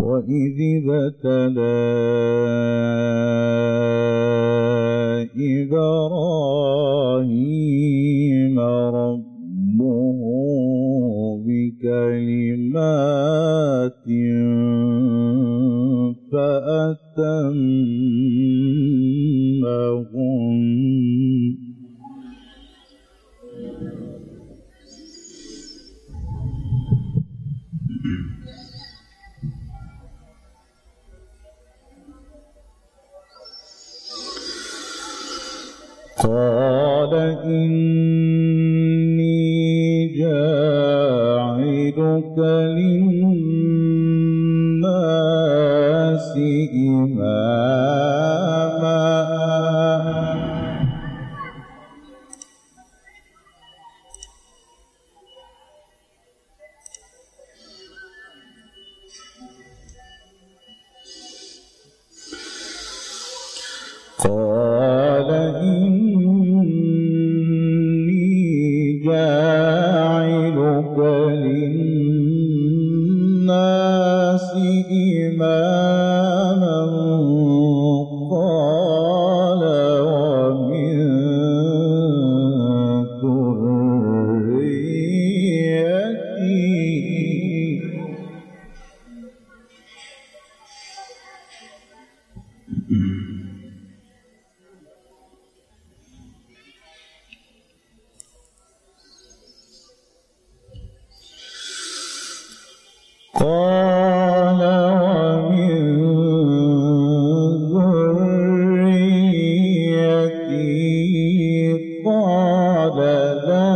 وإذ ابتلى إبراهيم ربه بكلمات فأتمهن قال إني جاعلك للناس إماما قال إني جاعلك للناس إماما قال ومن ذريتي قال ومن ذريتي قال لا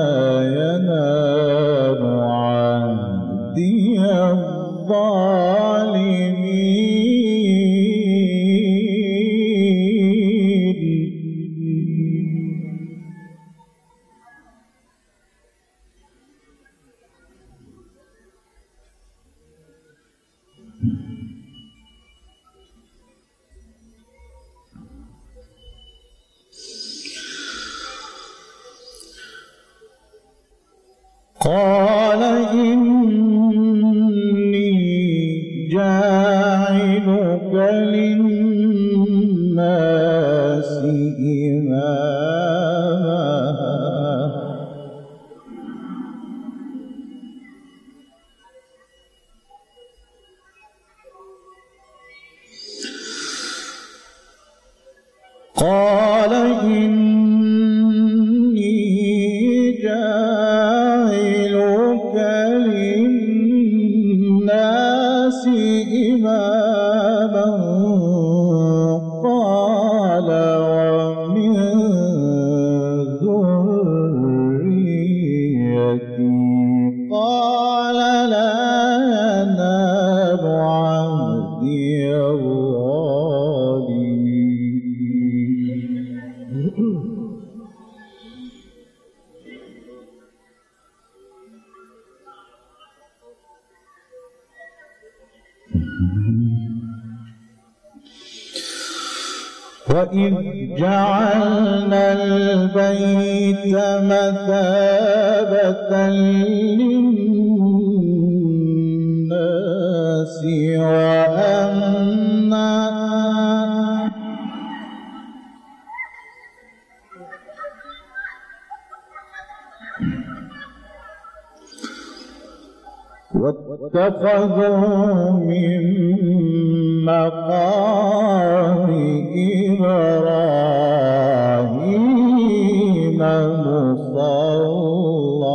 ينال عهدي الظالمين قال إني جاعلك للناس إماما قال إني جاعلك للناس إماما قال ومن ذريتي قال لا ينال عهدي الظالمين وإذ جعلنا البيت مثابة للناس وأمنا واتخذوا من مقام إبراهيم مصلى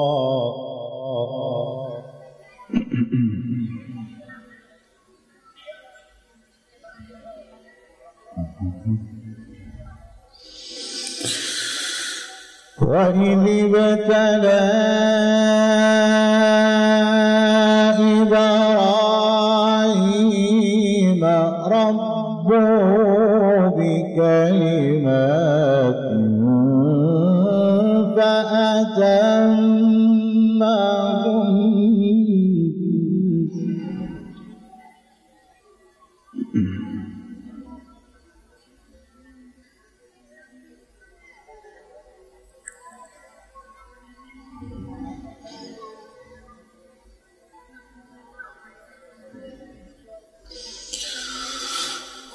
وإذ ابتلى إبراهيم ربه بكلمات فأتمهن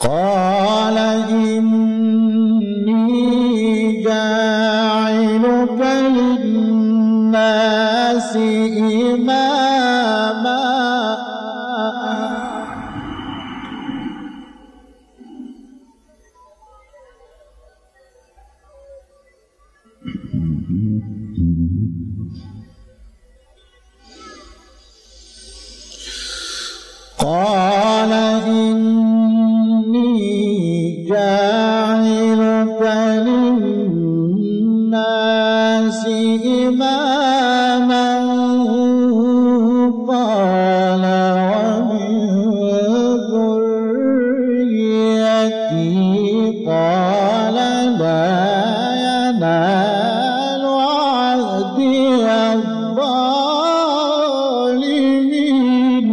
قال إني جاعلك للناس إماما قال إني جاعلك للناس إماما قال ومن ذريتي قال لا ينال عهدي الظالمين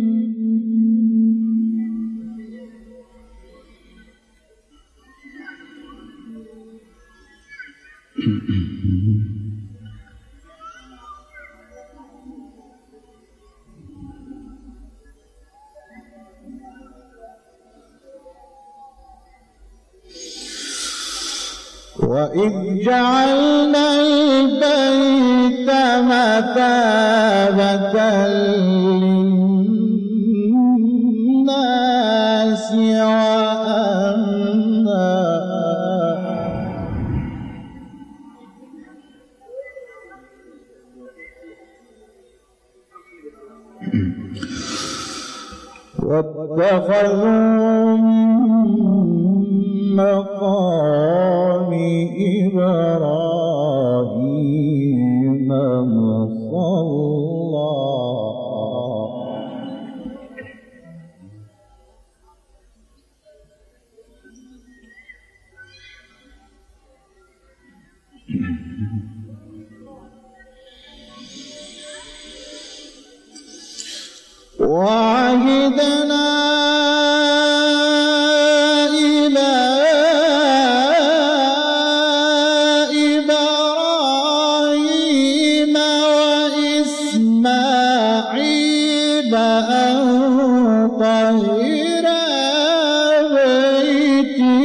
وإذ جعلنا البيت مثابة للناس وأمنا واتخذوا من مقام إبراهيم مصلى وعهدنا إلى إبراهيم وإسماعيل أن طهر بيتي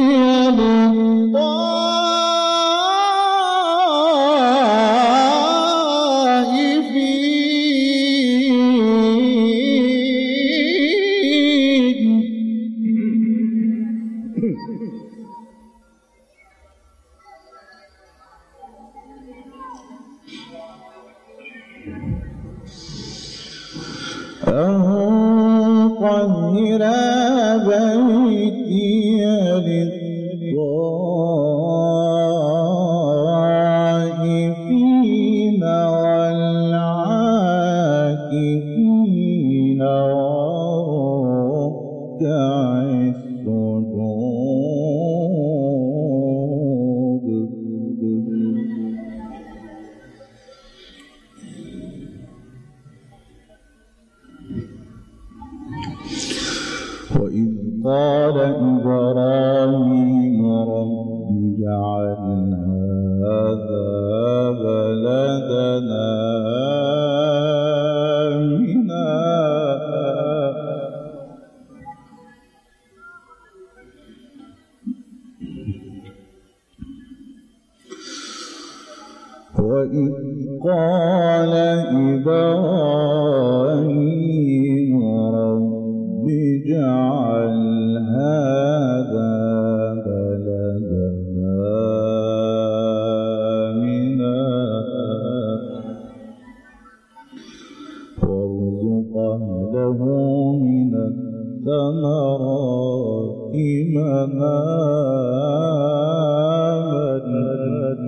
طهر بيتي للطائفين والعاكفين وركع السجود وإذ قال إبراهيم رب اجعل هذا بلدنا آمنا وإذ قال إبراهيم رب اجعل هذا بلدنا آمنا وارزق أهله من الثمرات من آمن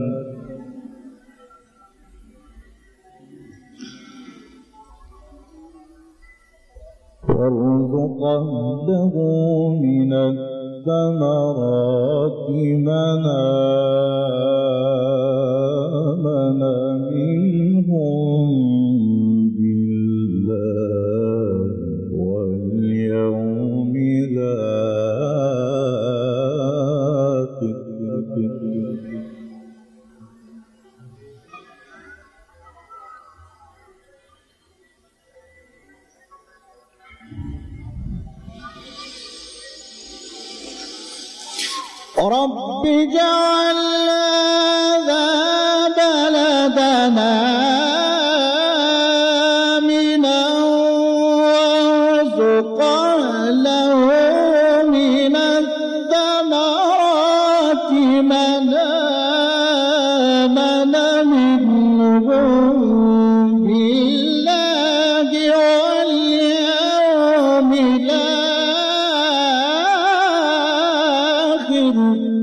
وارزق أهله من الثمرات من آمن منهم بالله واليوم الآخر رب اجعل هذا بلدنا آمنا وارزق أهله من الثمرات من آمن منهم بالله واليوم الآخر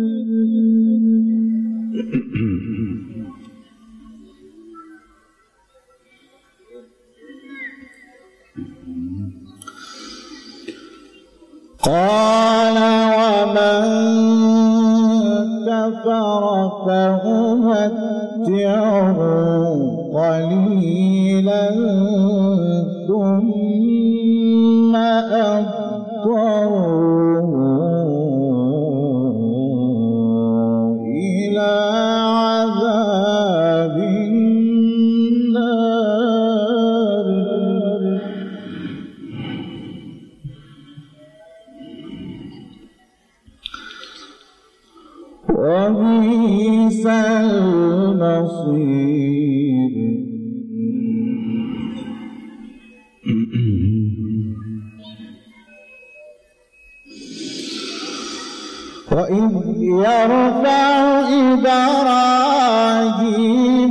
قال ومن كفر فأمتعه قليلا ثم أضطره إلى عذاب النار وبئس المصير وإذ يرفع إبراهيم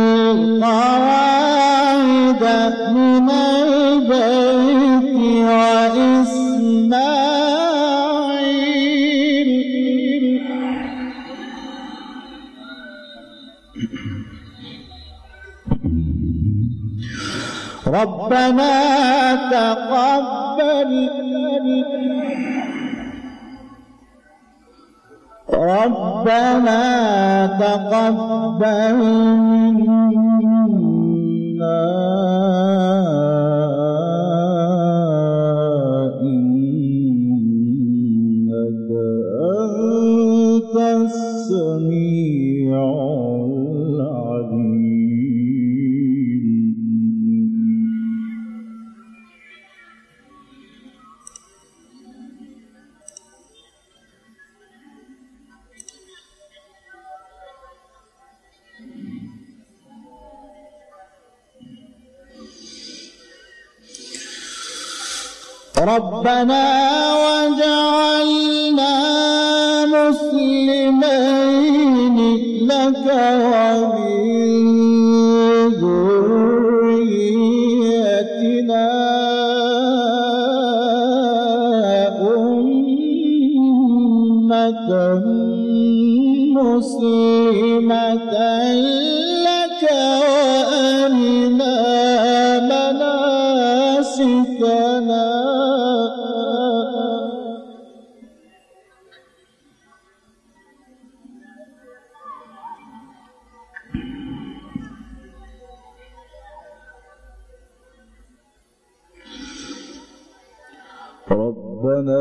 القواعد من البيت وإسماعيل ربنا تقبل منا إنك أنت السميع العليم ربنا وجعلنا مسلمين لك ومن ذريتنا أمة مسلمة لك وأرنا مناسكنا ربنا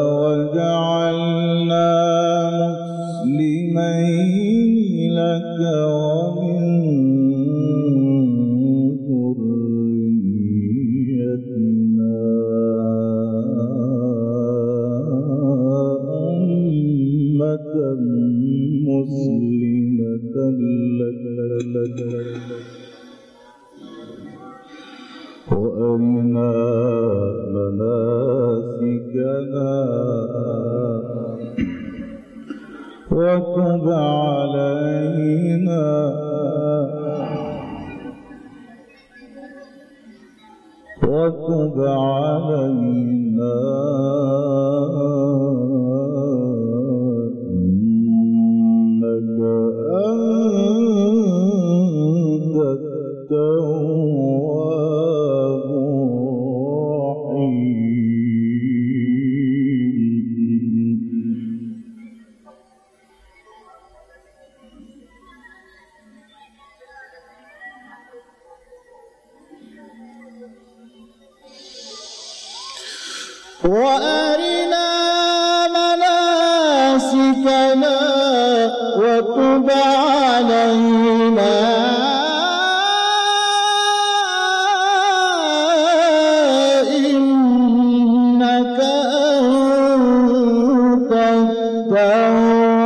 وجعلنا مسلمين لك ومن ذريتنا أمة مسلمة لك وأرنا مناسكنا وتب علينا إنك أنت التواب الرحيم وأرنا مناسكنا وتب علينا إنك أنت التواب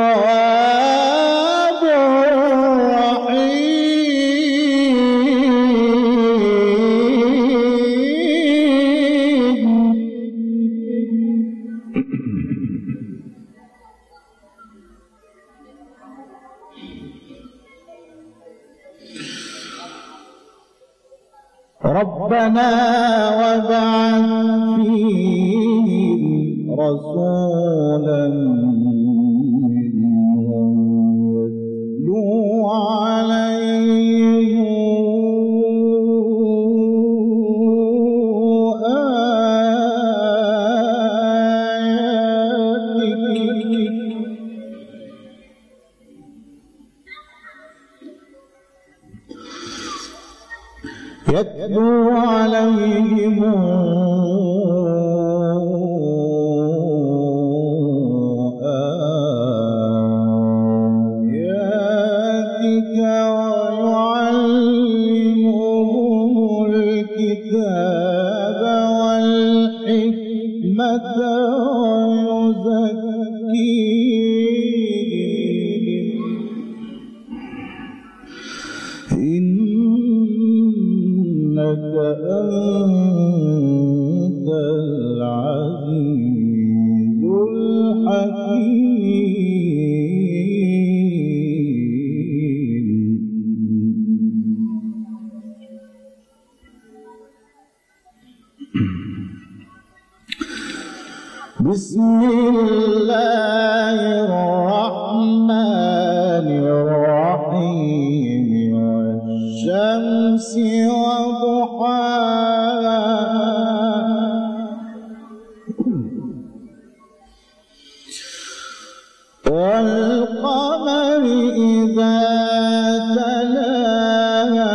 ربنا وابعث فيهم رسولا منهم يتلو عليهم آياتك ويعلمهم الكتاب والحكمة ويزكيهم إنك أنت العزيز الحكيم. بسم الله الرحمن الرحيم والشمس وضحاها والقمر إذا تلاها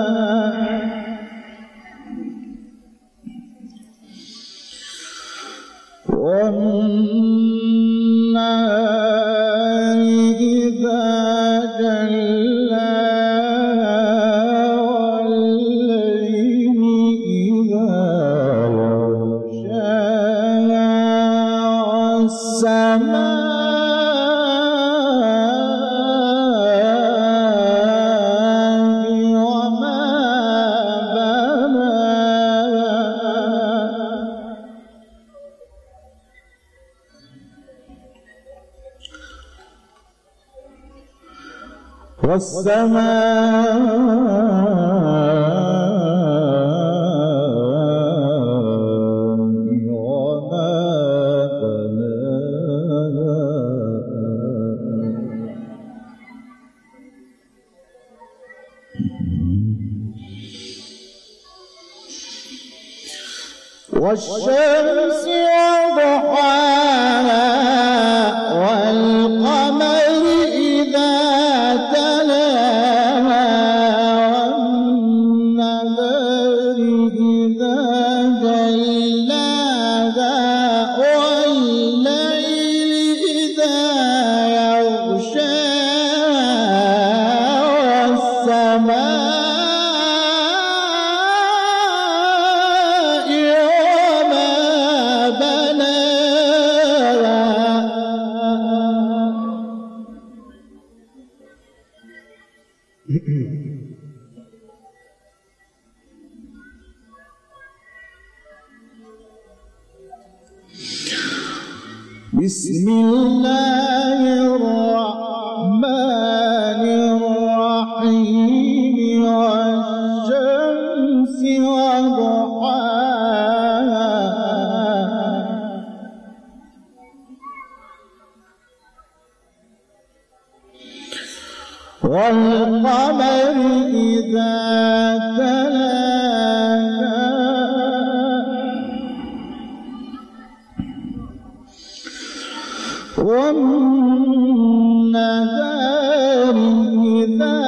والنهار إذا جلاها والليل إذا يغشاها والسماء وما بناها والشمس وضحاها والقمر إذا تلاها والنهار إذا جلاها والليل إذا يغشاها والسماء بسم الله الرحمن الرحيم والشمس وضحاها والقمر إذا تلاها والنهار إذا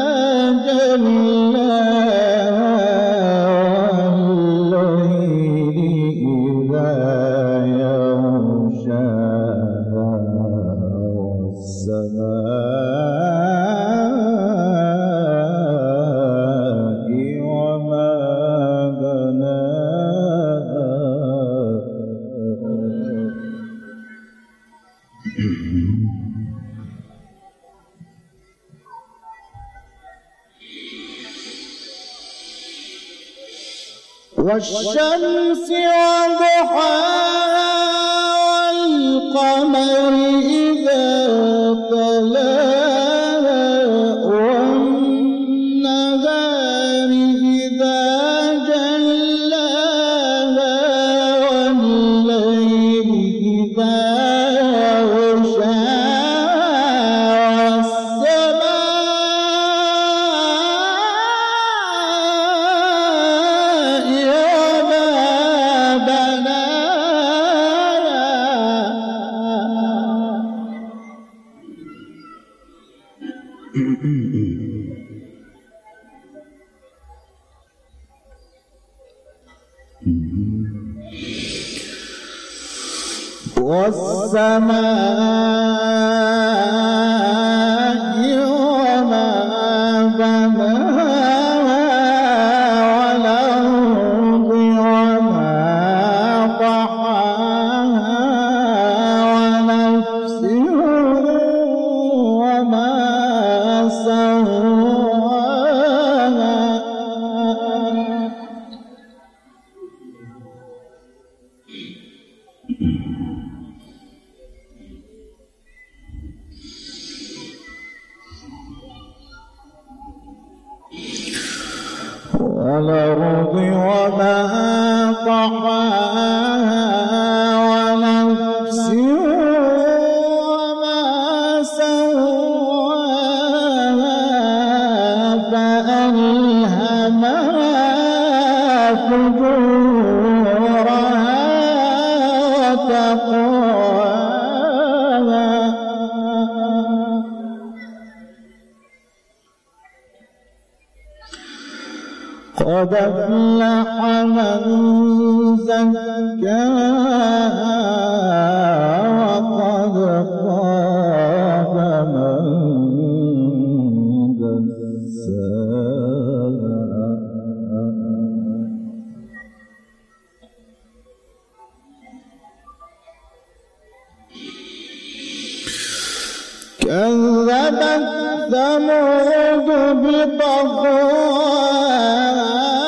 جلاها والليل إذا يغشاها والسماء وما بناها والشمس وضحاها والقمر إذا تلاها والنهار إذا جلاها إذا يغشى والسماء وما بناها والأرض وما طحاها ونفس وما سواها والأرض وما طحاها ونفس وما سواها فألهمها فجورها وتقواها قد أفلح من زكاها وقد خاب من دساها كذبت ثمود بطغواها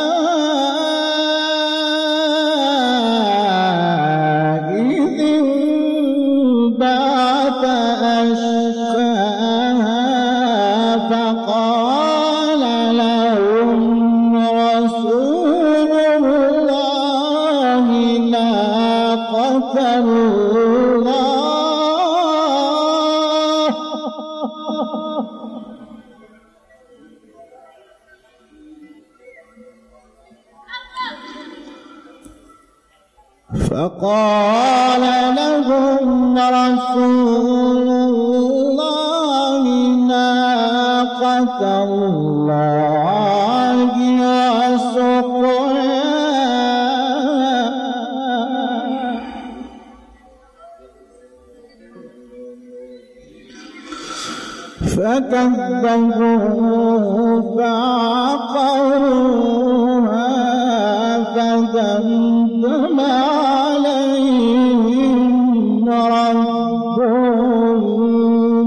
إذ انبعث أشقاها فقال لهم رسول الله ناقة الله فقال لهم رسول الله ناقة الله وسقياها فكذبوه فعقروها فدمدم عليهم ربهم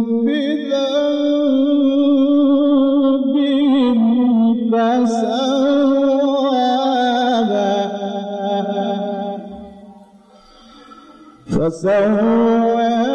بذنبهم فسواها